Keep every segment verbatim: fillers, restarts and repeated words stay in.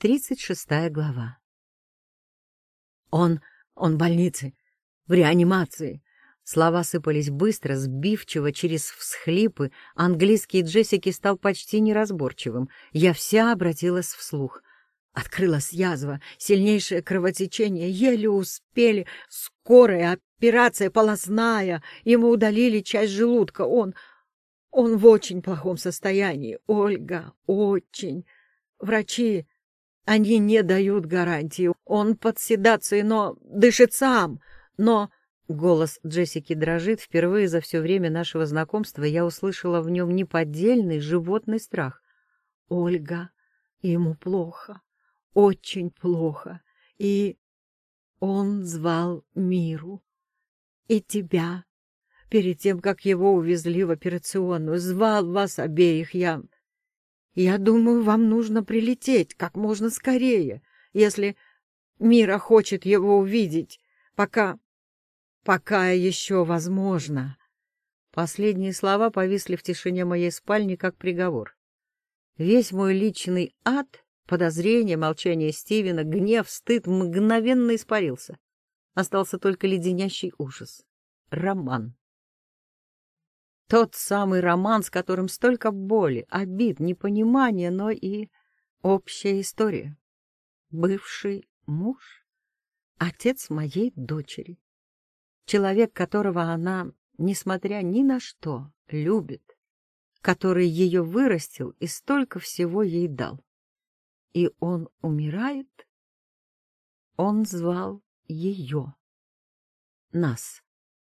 Тридцать шестая глава. Он, он в больнице, в реанимации. Слова сыпались быстро, сбивчиво, через всхлипы. Английский Джессики стал почти неразборчивым. Я вся обратилась вслух. Открылась язва, сильнейшее кровотечение, еле успели. Скорая операция полостная. Ему удалили часть желудка. Он, он в очень плохом состоянии. Ольга, очень. Врачи, они не дают гарантии. Он под седацией, но дышит сам. Но... Голос Джессики дрожит. Впервые за все время нашего знакомства я услышала в нем неподдельный животный страх. Ольга, ему плохо, очень плохо. И он звал Миру. И тебя. Перед тем, как его увезли в операционную, звал вас обеих. Я... Я думаю, вам нужно прилететь как можно скорее, если Мира хочет его увидеть, пока... пока еще возможно. Последние слова повисли в тишине моей спальни, как приговор. Весь мой личный ад, подозрение, молчание Стивена, гнев, стыд мгновенно испарился. Остался только леденящий ужас. Роман. Тот самый роман, с которым столько боли, обид, непонимания, но и общая история. Бывший муж, отец моей дочери. Человек, которого она, несмотря ни на что, любит, который ее вырастил и столько всего ей дал. И он умирает? Он звал ее. Нас.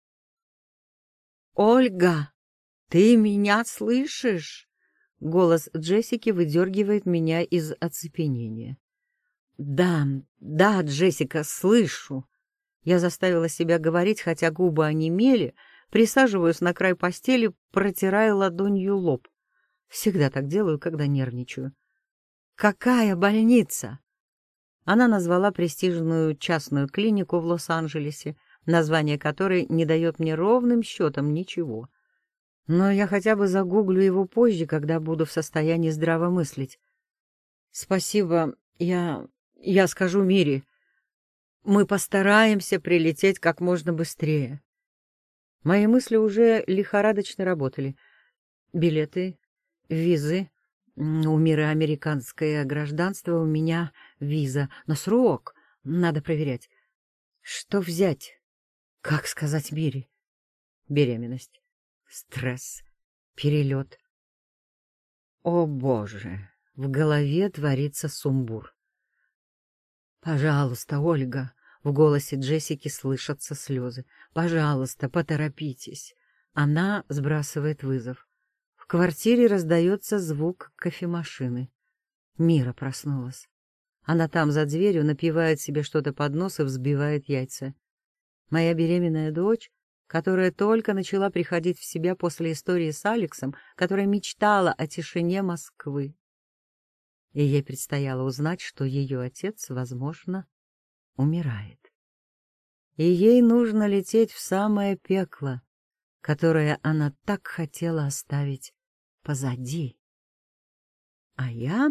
«Ольга, ты меня слышишь?» Голос Джессики выдергивает меня из оцепенения. «Да, да, Джессика, слышу». Я заставила себя говорить, хотя губы онемели, присаживаюсь на край постели, протирая ладонью лоб. Всегда так делаю, когда нервничаю. «Какая больница?» Она назвала престижную частную клинику в Лос-Анджелесе, название которой не дает мне ровным счетом ничего. Но я хотя бы загуглю его позже, когда буду в состоянии здраво мыслить. «Спасибо, я... я скажу Мире. Мы постараемся прилететь как можно быстрее». Мои мысли уже лихорадочно работали. Билеты, визы. У Миры американское гражданство, у меня виза. Но срок надо проверять. Что взять? Как сказать Мире? Беременность, стресс, перелет. О, Боже! В голове творится сумбур. «Пожалуйста, Ольга!» В голосе Джессики слышатся слезы. «Пожалуйста, поторопитесь!» Она сбрасывает вызов. В квартире раздается звук кофемашины. Мира проснулась. Она там за дверью напивает себе что-то под нос и взбивает яйца. Моя беременная дочь, которая только начала приходить в себя после истории с Алексом, которая мечтала о тишине Москвы. И ей предстояло узнать, что ее отец, возможно, умирает. И ей нужно лететь в самое пекло, которое она так хотела оставить позади. А я...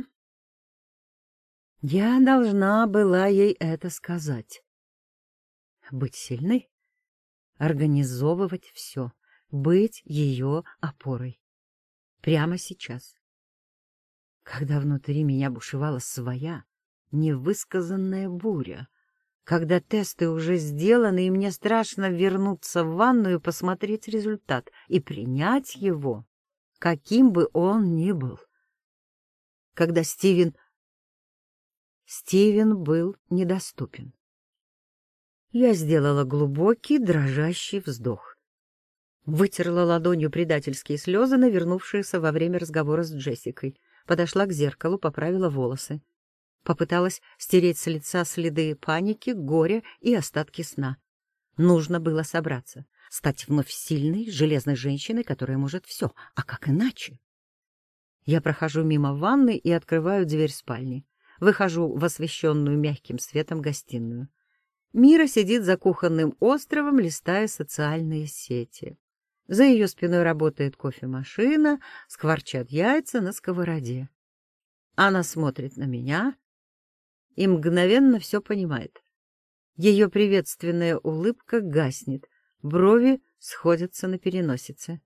Я должна была ей это сказать. Быть сильной, организовывать все, быть ее опорой. Прямо сейчас. Когда внутри меня бушевала своя, невысказанная буря, когда тесты уже сделаны, и мне страшно вернуться в ванную и посмотреть результат, и принять его, каким бы он ни был. Когда Стивен... Стивен был недоступен. Я сделала глубокий, дрожащий вздох. Вытерла ладонью предательские слезы, навернувшиеся во время разговора с Джессикой. Подошла к зеркалу, поправила волосы. Попыталась стереть с лица следы паники, горя и остатки сна. Нужно было собраться, стать вновь сильной, железной женщиной, которая может все. А как иначе? Я прохожу мимо ванны и открываю дверь спальни. Выхожу в освещенную мягким светом гостиную. Мира сидит за кухонным островом, листая социальные сети. За ее спиной работает кофемашина, скворчат яйца на сковороде. Она смотрит на меня, и мгновенно все понимает. Ее приветственная улыбка гаснет, брови сходятся на переносице.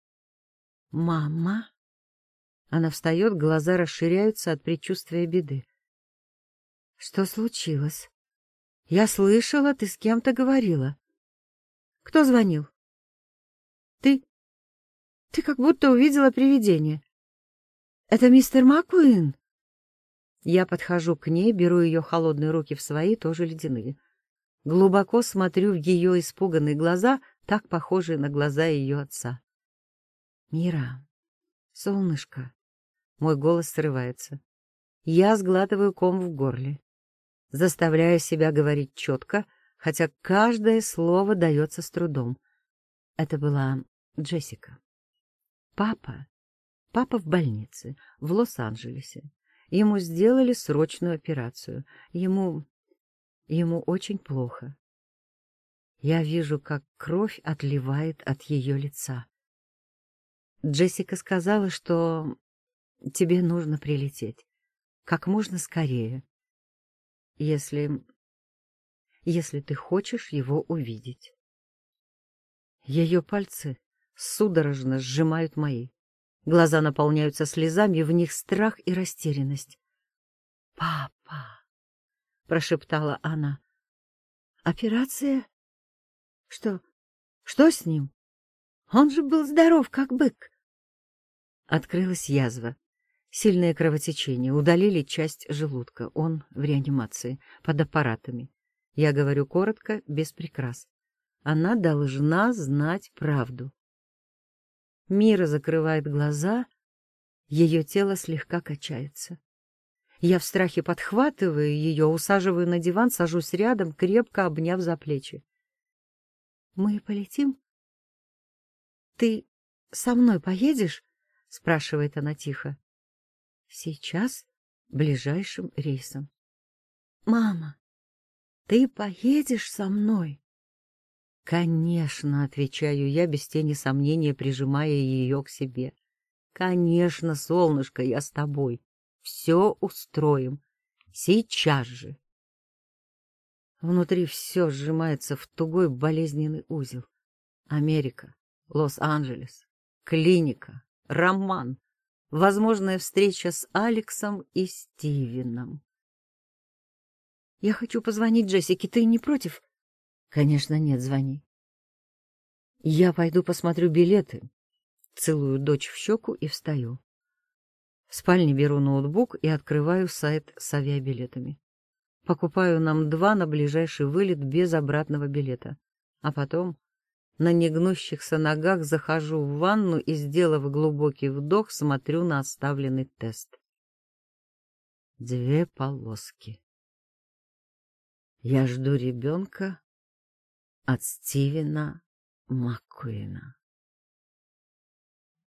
«Мама?» Она встает, глаза расширяются от предчувствия беды. «Что случилось? Я слышала, ты с кем-то говорила. Кто звонил?» «Ты. Ты как будто увидела привидение. Это мистер Маккуин?» Я подхожу к ней, беру ее холодные руки в свои, тоже ледяные. Глубоко смотрю в ее испуганные глаза, так похожие на глаза ее отца. «Мира, солнышко!» Мой голос срывается. Я сглатываю ком в горле. Заставляю себя говорить четко, хотя каждое слово дается с трудом. Это была Джессика. Папа. Папа в больнице, в Лос-Анджелесе. Ему сделали срочную операцию. Ему... Ему очень плохо. Я вижу, как кровь отливает от ее лица. Джессика сказала, что тебе нужно прилететь как можно скорее, если... если ты хочешь его увидеть. Ее пальцы судорожно сжимают мои. Глаза наполняются слезами, в них страх и растерянность. «Папа!» — прошептала она. «Операция? Что? Что с ним? Он же был здоров, как бык!» Открылась язва. Сильное кровотечение. Удалили часть желудка. Он в реанимации, под аппаратами. Я говорю коротко, без прикрас. Она должна знать правду. Мира закрывает глаза, ее тело слегка качается. Я в страхе подхватываю ее, усаживаю на диван, сажусь рядом, крепко обняв за плечи. «Мы полетим? Ты со мной поедешь?» — спрашивает она тихо. «Сейчас, ближайшим рейсом». «Мама, ты поедешь со мной?» «Конечно», — отвечаю я, без тени сомнения, прижимая ее к себе. «Конечно, солнышко, я с тобой. Все устроим. Сейчас же». Внутри все сжимается в тугой болезненный узел. Америка, Лос-Анджелес, клиника, роман, возможная встреча с Алексом и Стивеном. «Я хочу позвонить Джессике, ты не против?» «Конечно нет, звони». «Я пойду посмотрю билеты». Целую дочь в щеку и встаю. В спальне беру ноутбук и открываю сайт с авиабилетами. Покупаю нам два на ближайший вылет без обратного билета. А потом на негнущихся ногах захожу в ванну и, сделав глубокий вдох, смотрю на оставленный тест. Две полоски. Я жду ребенка от Стивена Маккуина.